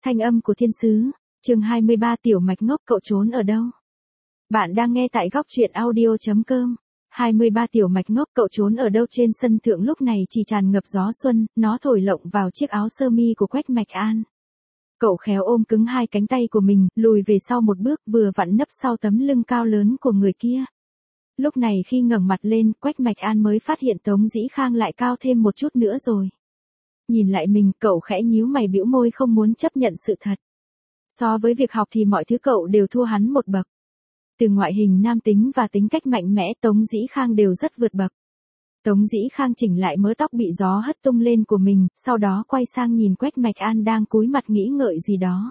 Thanh âm của thiên sứ, chương 23 tiểu mạch ngốc cậu trốn ở đâu? Bạn đang nghe tại góc truyện audio.com. 23 tiểu mạch ngốc cậu trốn ở đâu? Trên sân thượng lúc này chỉ tràn ngập gió xuân, nó thổi lộng vào chiếc áo sơ mi của Quách Mạch An. Cậu khéo ôm cứng hai cánh tay của mình, lùi về sau một bước vừa vặn nấp sau tấm lưng cao lớn của người kia. Lúc này khi ngẩng mặt lên, Quách Mạch An mới phát hiện Tống Dĩ Khang lại cao thêm một chút nữa rồi. Nhìn lại mình, cậu khẽ nhíu mày bĩu môi không muốn chấp nhận sự thật. So với việc học thì mọi thứ cậu đều thua hắn một bậc. Từ ngoại hình nam tính và tính cách mạnh mẽ, Tống Dĩ Khang đều rất vượt bậc. Tống Dĩ Khang chỉnh lại mớ tóc bị gió hất tung lên của mình, sau đó quay sang nhìn Quách Mạch An đang cúi mặt nghĩ ngợi gì đó.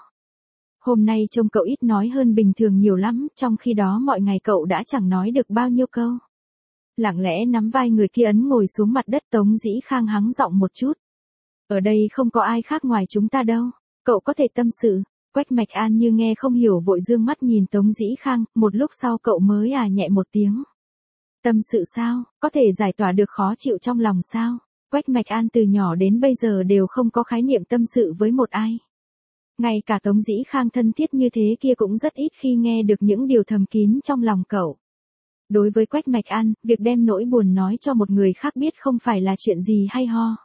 Hôm nay trông cậu ít nói hơn bình thường nhiều lắm, trong khi đó mọi ngày cậu đã chẳng nói được bao nhiêu câu. Lặng lẽ nắm vai người kia ấn ngồi xuống mặt đất. Tống Dĩ Khang hắng giọng một chút. Ở đây không có ai khác ngoài chúng ta đâu, cậu có thể tâm sự. Quách Mạch An như nghe không hiểu vội dương mắt nhìn Tống Dĩ Khang, một lúc sau cậu mới nhẹ một tiếng. Tâm sự sao, có thể giải tỏa được khó chịu trong lòng sao? Quách Mạch An từ nhỏ đến bây giờ đều không có khái niệm tâm sự với một ai. Ngay cả Tống Dĩ Khang thân thiết như thế kia cũng rất ít khi nghe được những điều thầm kín trong lòng cậu. Đối với Quách Mạch An, việc đem nỗi buồn nói cho một người khác biết không phải là chuyện gì hay ho.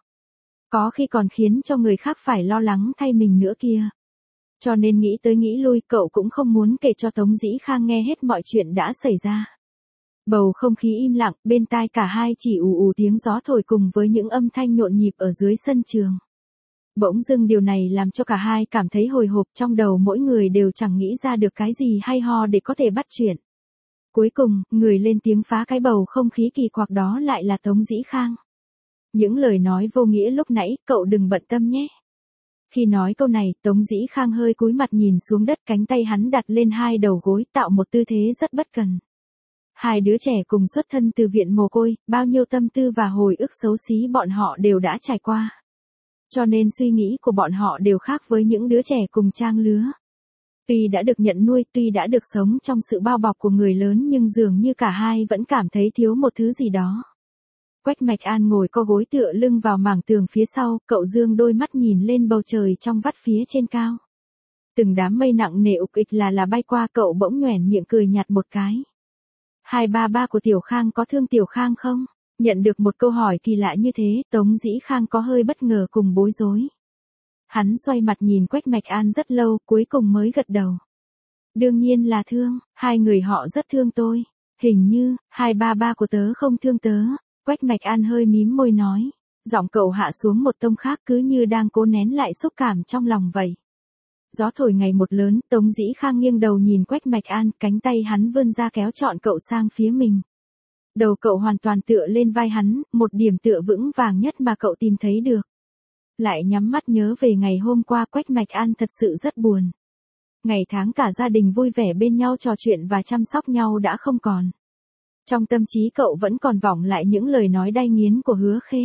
Có khi còn khiến cho người khác phải lo lắng thay mình nữa kia. Cho nên nghĩ tới nghĩ lui, cậu cũng không muốn kể cho Tống Dĩ Khang nghe hết mọi chuyện đã xảy ra. Bầu không khí im lặng, bên tai cả hai chỉ ù ù tiếng gió thổi cùng với những âm thanh nhộn nhịp ở dưới sân trường. Bỗng dưng điều này làm cho cả hai cảm thấy hồi hộp, trong đầu mỗi người đều chẳng nghĩ ra được cái gì hay ho để có thể bắt chuyện. Cuối cùng, người lên tiếng phá cái bầu không khí kỳ quặc đó lại là Tống Dĩ Khang. Những lời nói vô nghĩa lúc nãy, cậu đừng bận tâm nhé. Khi nói câu này, Tống Dĩ Khang hơi cúi mặt nhìn xuống đất, cánh tay hắn đặt lên hai đầu gối tạo một tư thế rất bất cần. Hai đứa trẻ cùng xuất thân từ viện mồ côi, bao nhiêu tâm tư và hồi ức xấu xí bọn họ đều đã trải qua. Cho nên suy nghĩ của bọn họ đều khác với những đứa trẻ cùng trang lứa. Tuy đã được nhận nuôi, tuy đã được sống trong sự bao bọc của người lớn nhưng dường như cả hai vẫn cảm thấy thiếu một thứ gì đó. Quách Mạch An ngồi co gối tựa lưng vào mảng tường phía sau, cậu dương đôi mắt nhìn lên bầu trời trong vắt phía trên cao. Từng đám mây nặng nề ục ịch là bay qua, cậu bỗng nhoẻn miệng cười nhạt một cái. 233 của Tiểu Khang có thương Tiểu Khang không? Nhận được một câu hỏi kỳ lạ như thế, Tống Dĩ Khang có hơi bất ngờ cùng bối rối. Hắn xoay mặt nhìn Quách Mạch An rất lâu, cuối cùng mới gật đầu. Đương nhiên là thương, hai người họ rất thương tôi. Hình như, 233 của tớ không thương tớ. Quách Mạch An hơi mím môi nói. Giọng cậu hạ xuống một tông khác cứ như đang cố nén lại xúc cảm trong lòng vậy. Gió thổi ngày một lớn, Tống Dĩ Khang nghiêng đầu nhìn Quách Mạch An, cánh tay hắn vươn ra kéo trọn cậu sang phía mình. Đầu cậu hoàn toàn tựa lên vai hắn, một điểm tựa vững vàng nhất mà cậu tìm thấy được. Lại nhắm mắt nhớ về ngày hôm qua, Quách Mạch An thật sự rất buồn. Ngày tháng cả gia đình vui vẻ bên nhau trò chuyện và chăm sóc nhau đã không còn. Trong tâm trí cậu vẫn còn vọng lại những lời nói đay nghiến của Hứa Khê.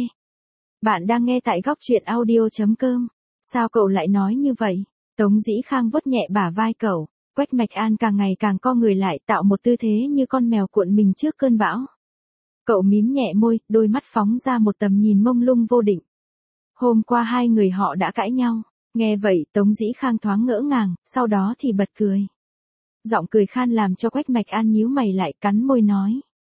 Bạn đang nghe tại góc truyện audio.com. Sao cậu lại nói như vậy? Tống Dĩ Khang vuốt nhẹ bả vai cậu. Quách Mạch An càng ngày càng co người lại, tạo một tư thế như con mèo cuộn mình trước cơn bão. Cậu mím nhẹ môi, đôi mắt phóng ra một tầm nhìn mông lung vô định. Hôm qua hai người họ đã cãi nhau. Nghe vậy, Tống Dĩ Khang thoáng ngỡ ngàng, sau đó thì bật cười. Giọng cười khan làm cho Quách Mạch An nhíu mày lại, cắn môi nói.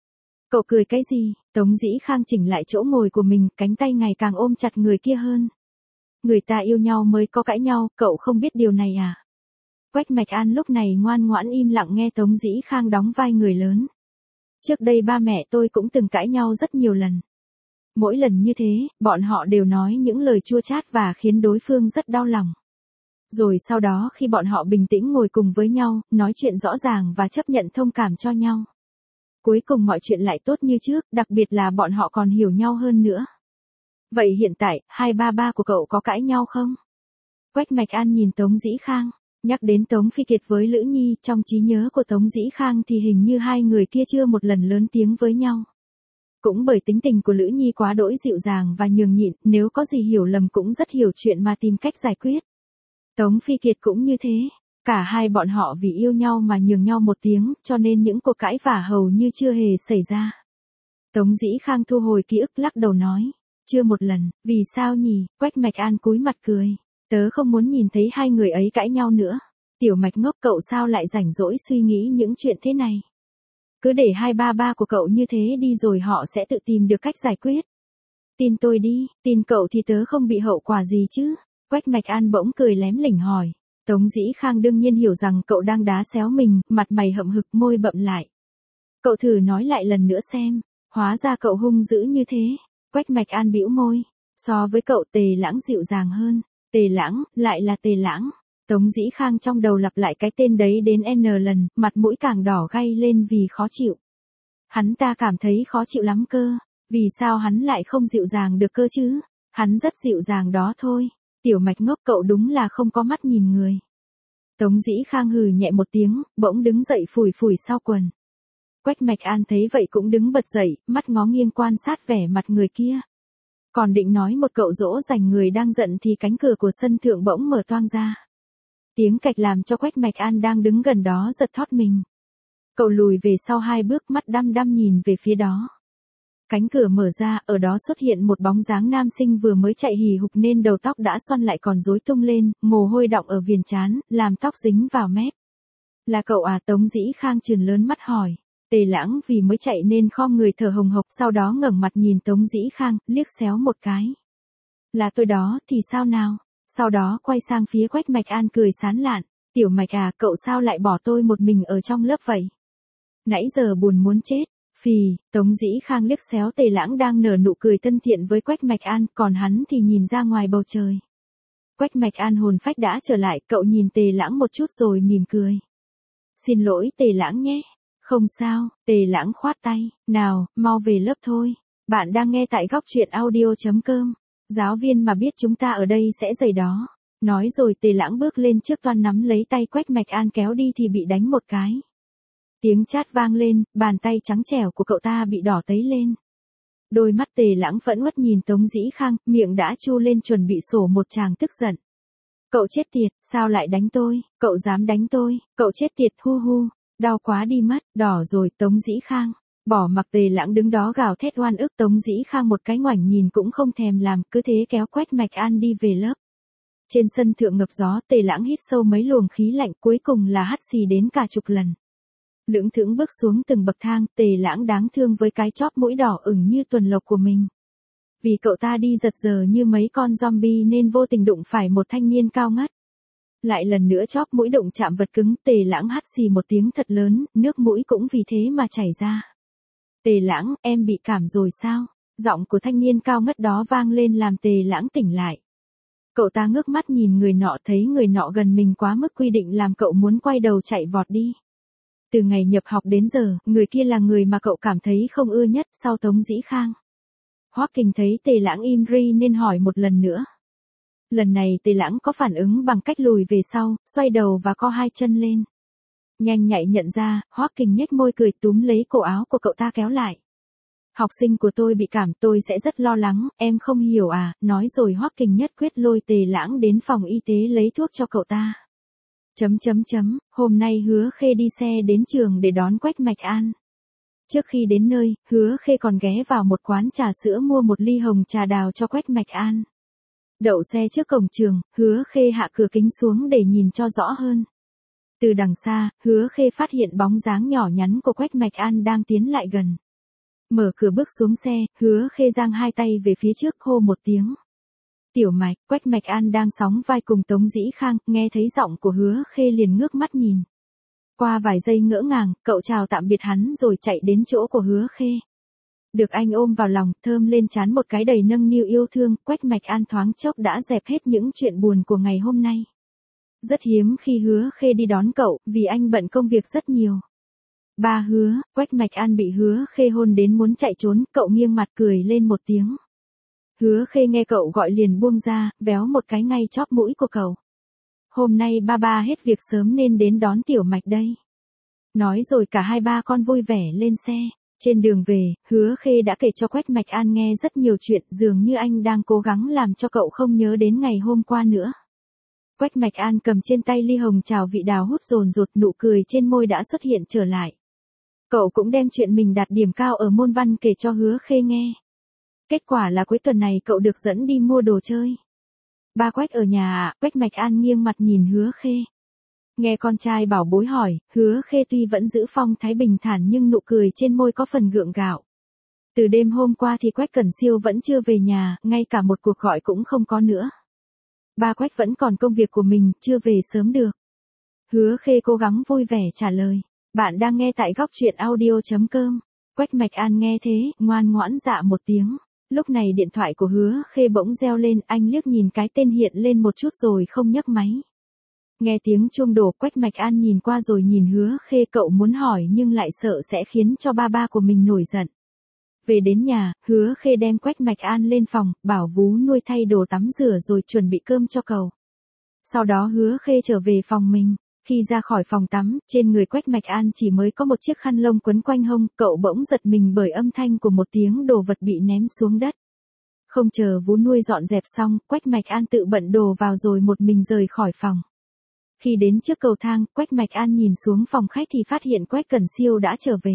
Cậu cười cái gì? Tống Dĩ Khang chỉnh lại chỗ ngồi của mình, cánh tay ngày càng ôm chặt người kia hơn. Người ta yêu nhau mới có cãi nhau, cậu không biết điều này à? Quách Mạch An lúc này ngoan ngoãn im lặng nghe Tống Dĩ Khang đóng vai người lớn. Trước đây ba mẹ tôi cũng từng cãi nhau rất nhiều lần. Mỗi lần như thế, bọn họ đều nói những lời chua chát và khiến đối phương rất đau lòng. Rồi sau đó khi bọn họ bình tĩnh ngồi cùng với nhau, nói chuyện rõ ràng và chấp nhận thông cảm cho nhau. Cuối cùng mọi chuyện lại tốt như trước, đặc biệt là bọn họ còn hiểu nhau hơn nữa. Vậy hiện tại, 233 của cậu có cãi nhau không? Quách Mạch An nhìn Tống Dĩ Khang. Nhắc đến Tống Phi Kiệt với Lữ Nhi, trong trí nhớ của Tống Dĩ Khang thì hình như hai người kia chưa một lần lớn tiếng với nhau. Cũng bởi tính tình của Lữ Nhi quá đỗi dịu dàng và nhường nhịn, nếu có gì hiểu lầm cũng rất hiểu chuyện mà tìm cách giải quyết. Tống Phi Kiệt cũng như thế. Cả hai bọn họ vì yêu nhau mà nhường nhau một tiếng, cho nên những cuộc cãi vã hầu như chưa hề xảy ra. Tống Dĩ Khang thu hồi ký ức lắc đầu nói. Chưa một lần, vì sao nhỉ? Quách Mạch An cúi mặt cười. Tớ không muốn nhìn thấy hai người ấy cãi nhau nữa. Tiểu Mạch ngốc, cậu sao lại rảnh rỗi suy nghĩ những chuyện thế này? Cứ để hai ba ba của cậu như thế đi rồi họ sẽ tự tìm được cách giải quyết. Tin tôi đi, tin cậu thì tớ không bị hậu quả gì chứ. Quách Mạch An bỗng cười lém lỉnh hỏi. Tống Dĩ Khang đương nhiên hiểu rằng cậu đang đá xéo mình, mặt mày hậm hực, môi bậm lại. Cậu thử nói lại lần nữa xem, hóa ra cậu hung dữ như thế. Quách Mạch An bĩu môi. So với cậu Tề Lãng dịu dàng hơn. Tề Lãng, lại là Tề Lãng. Tống Dĩ Khang trong đầu lặp lại cái tên đấy đến N lần, mặt mũi càng đỏ gay lên vì khó chịu. Hắn ta cảm thấy khó chịu lắm cơ. Vì sao hắn lại không dịu dàng được cơ chứ? Hắn rất dịu dàng đó thôi. Tiểu Mạch ngốc, cậu đúng là không có mắt nhìn người. Tống Dĩ Khang hừ nhẹ một tiếng, bỗng đứng dậy phủi phủi sau quần. Quách Mạch An thấy vậy cũng đứng bật dậy, mắt ngó nghiêng quan sát vẻ mặt người kia. Còn định nói một cậu dỗ dành người đang giận thì cánh cửa của sân thượng bỗng mở toang ra. Tiếng cạch làm cho Quách Mạch An đang đứng gần đó giật thót mình. Cậu lùi về sau 2 bước, mắt đăm đăm nhìn về phía đó. Cánh cửa mở ra, ở đó xuất hiện một bóng dáng nam sinh vừa mới chạy hì hục nên đầu tóc đã xoăn lại còn rối tung lên, mồ hôi đọng ở viền trán, làm tóc dính vào mép. Là cậu à? Tống Dĩ Khang trừng lớn mắt hỏi. Tề Lãng vì mới chạy nên khom người thở hồng hộc, sau đó ngẩng mặt nhìn Tống Dĩ Khang, liếc xéo một cái. Là tôi đó, thì sao nào? Sau đó quay sang phía Quách Mạch An cười sán lạn. Tiểu Mạch à, cậu sao lại bỏ tôi một mình ở trong lớp vậy? Nãy giờ buồn muốn chết. Phì, Tống Dĩ Khang liếc xéo Tề Lãng đang nở nụ cười thân thiện với Quách Mạch An, còn hắn thì nhìn ra ngoài bầu trời. Quách Mạch An hồn phách đã trở lại, cậu nhìn Tề Lãng một chút rồi mỉm cười. Xin lỗi Tề Lãng nhé. Không sao, Tề Lãng khoát tay. Nào, mau về lớp thôi. Bạn đang nghe tại góc truyện audio.com. Giáo viên mà biết chúng ta ở đây sẽ dày đó. Nói rồi Tề Lãng bước lên trước toan nắm lấy tay Quách Mạch An kéo đi thì bị đánh một cái. Tiếng chát vang lên, bàn tay trắng trẻo của cậu ta bị đỏ tấy lên. Đôi mắt Tề Lãng phẫn uất nhìn Tống Dĩ Khang, miệng đã chu lên chuẩn bị sổ một tràng tức giận. Cậu chết tiệt, sao lại đánh tôi? Cậu dám đánh tôi? Cậu chết tiệt, hu hu. Đau quá đi mất, đỏ rồi. Tống Dĩ Khang. Bỏ mặc Tề Lãng đứng đó gào thét oan ức, Tống Dĩ Khang một cái ngoảnh nhìn cũng không thèm làm, cứ thế kéo Quách Mạch An đi về lớp. Trên sân thượng ngập gió, Tề Lãng hít sâu mấy luồng khí lạnh, cuối cùng là hắt xì đến cả chục lần. Lững thững bước xuống từng bậc thang, Tề Lãng đáng thương với cái chóp mũi đỏ ửng như tuần lộc của mình. Vì cậu ta đi giật giờ như mấy con zombie nên vô tình đụng phải một thanh niên cao ngất. Lại lần nữa chóp mũi đụng chạm vật cứng, Tề Lãng hắt xì một tiếng thật lớn, nước mũi cũng vì thế mà chảy ra. Tề Lãng, em bị cảm rồi sao? Giọng của thanh niên cao ngất đó vang lên làm Tề Lãng tỉnh lại. Cậu ta ngước mắt nhìn người nọ, thấy người nọ gần mình quá mức quy định làm cậu muốn quay đầu chạy vọt đi. Từ ngày nhập học đến giờ, người kia là người mà cậu cảm thấy không ưa nhất sau Tống Dĩ Khang. Hoắc Kình thấy Tề Lãng im ri nên hỏi một lần nữa. Lần này Tề Lãng có phản ứng bằng cách lùi về sau, xoay đầu và co 2 chân lên. Nhanh nhạy nhận ra, Hoắc Kình nhếch môi cười túm lấy cổ áo của cậu ta kéo lại. Học sinh của tôi bị cảm, tôi sẽ rất lo lắng, em không hiểu à? Nói rồi Hoắc Kình nhất quyết lôi Tề Lãng đến phòng y tế lấy thuốc cho cậu ta. Hôm nay Hứa Khê đi xe đến trường để đón Quách Mạch An. Trước khi đến nơi, Hứa Khê còn ghé vào một quán trà sữa mua một ly hồng trà đào cho Quách Mạch An. Đậu xe trước cổng trường, Hứa Khê hạ cửa kính xuống để nhìn cho rõ hơn. Từ đằng xa, Hứa Khê phát hiện bóng dáng nhỏ nhắn của Quách Mạch An đang tiến lại gần. Mở cửa bước xuống xe, Hứa Khê giang 2 tay về phía trước hô một tiếng. Tiểu Mạch. Quách Mạch An đang sóng vai cùng Tống Dĩ Khang, nghe thấy giọng của Hứa Khê liền ngước mắt nhìn. Qua vài giây ngỡ ngàng, cậu chào tạm biệt hắn rồi chạy đến chỗ của Hứa Khê. Được anh ôm vào lòng, thơm lên trán một cái đầy nâng niu yêu thương, Quách Mạch An thoáng chốc đã dẹp hết những chuyện buồn của ngày hôm nay. Rất hiếm khi Hứa Khê đi đón cậu, vì anh bận công việc rất nhiều. Ba Hứa. Quách Mạch An bị Hứa Khê hôn đến muốn chạy trốn, cậu nghiêng mặt cười lên một tiếng. Hứa Khê nghe cậu gọi liền buông ra, véo một cái ngay chóp mũi của cậu. Hôm nay ba hết việc sớm nên đến đón Tiểu Mạch đây. Nói rồi cả hai ba con vui vẻ lên xe. Trên đường về, Hứa Khê đã kể cho Quách Mạch An nghe rất nhiều chuyện, dường như anh đang cố gắng làm cho cậu không nhớ đến ngày hôm qua nữa. Quách Mạch An cầm trên tay ly hồng trào vị đào hút dồn dột, nụ cười trên môi đã xuất hiện trở lại. Cậu cũng đem chuyện mình đạt điểm cao ở môn văn kể cho Hứa Khê nghe. Kết quả là cuối tuần này cậu được dẫn đi mua đồ chơi. Ba Quách ở nhà à? Quách Mạch An nghiêng mặt nhìn Hứa Khê. Nghe con trai bảo bối hỏi, Hứa Khê tuy vẫn giữ phong thái bình thản nhưng nụ cười trên môi có phần gượng gạo. Từ đêm hôm qua thì Quách Cẩn Siêu vẫn chưa về nhà, ngay cả một cuộc gọi cũng không có nữa. Ba Quách vẫn còn công việc của mình, chưa về sớm được. Hứa Khê cố gắng vui vẻ trả lời. Bạn đang nghe tại góc truyện audio.com. Quách Mạch An nghe thế, ngoan ngoãn dạ một tiếng. Lúc này điện thoại của Hứa Khê bỗng reo lên, anh liếc nhìn cái tên hiện lên một chút rồi không nhấc máy. Nghe tiếng chuông đổ, Quách Mạch An nhìn qua rồi nhìn Hứa Khê, cậu muốn hỏi nhưng lại sợ sẽ khiến cho ba của mình nổi giận. Về đến nhà, Hứa Khê đem Quách Mạch An lên phòng, bảo vú nuôi thay đồ tắm rửa rồi chuẩn bị cơm cho cậu. Sau đó Hứa Khê trở về phòng mình. Khi ra khỏi phòng tắm, trên người Quách Mạch An chỉ mới có một chiếc khăn lông quấn quanh hông, cậu bỗng giật mình bởi âm thanh của một tiếng đồ vật bị ném xuống đất. Không chờ vú nuôi dọn dẹp xong, Quách Mạch An tự bận đồ vào rồi một mình rời khỏi phòng. Khi đến trước cầu thang, Quách Mạch An nhìn xuống phòng khách thì phát hiện Quách Cẩn Siêu đã trở về.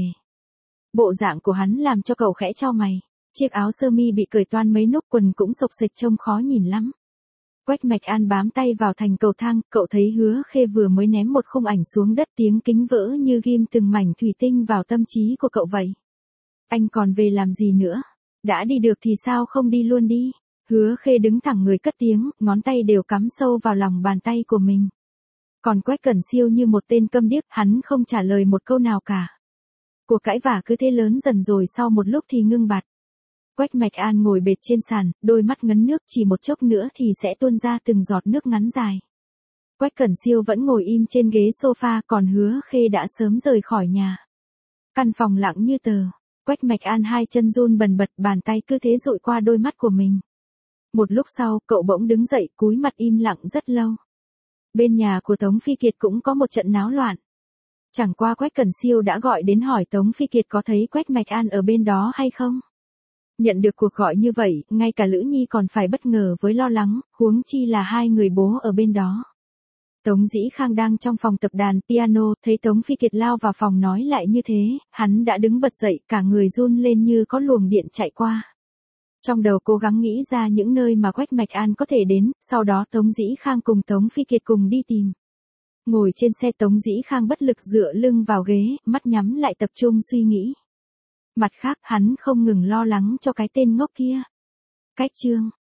Bộ dạng của hắn làm cho cậu khẽ chau mày. Chiếc áo sơ mi bị cởi toan mấy nút, quần cũng xộc xệch trông khó nhìn lắm. Quách Mạch An bám tay vào thành cầu thang, cậu thấy Hứa Khê vừa mới ném một khung ảnh xuống đất, tiếng kính vỡ như ghim từng mảnh thủy tinh vào tâm trí của cậu vậy. Anh còn về làm gì nữa? Đã đi được thì sao không đi luôn đi? Hứa Khê đứng thẳng người cất tiếng, ngón tay đều cắm sâu vào lòng bàn tay của mình. Còn Quách Cẩn Siêu như một tên câm điếc, hắn không trả lời một câu nào cả. Cuộc cãi vã cứ thế lớn dần rồi sau một lúc thì ngưng bặt. Quách Mạch An ngồi bệt trên sàn, đôi mắt ngấn nước, chỉ một chốc nữa thì sẽ tuôn ra từng giọt nước ngắn dài. Quách Cẩn Siêu vẫn ngồi im trên ghế sofa, còn Hứa Khê đã sớm rời khỏi nhà. Căn phòng lặng như tờ. Quách Mạch An hai chân run bần bật, bàn tay cứ thế dụi qua đôi mắt của mình. Một lúc sau, cậu bỗng đứng dậy, cúi mặt im lặng rất lâu. Bên nhà của Tống Phi Kiệt cũng có một trận náo loạn. Chẳng qua Quách Cẩn Siêu đã gọi đến hỏi Tống Phi Kiệt có thấy Quách Mạch An ở bên đó hay không. Nhận được cuộc gọi như vậy, ngay cả Lữ Nhi còn phải bất ngờ với lo lắng, huống chi là hai người bố ở bên đó. Tống Dĩ Khang đang trong phòng tập đàn piano, thấy Tống Phi Kiệt lao vào phòng nói lại như thế, hắn đã đứng bật dậy, cả người run lên như có luồng điện chạy qua. Trong đầu cố gắng nghĩ ra những nơi mà Quách Mạch An có thể đến, sau đó Tống Dĩ Khang cùng Tống Phi Kiệt cùng đi tìm. Ngồi trên xe, Tống Dĩ Khang bất lực dựa lưng vào ghế, mắt nhắm lại tập trung suy nghĩ. Mặt khác, hắn không ngừng lo lắng cho cái tên ngốc kia. Cách chương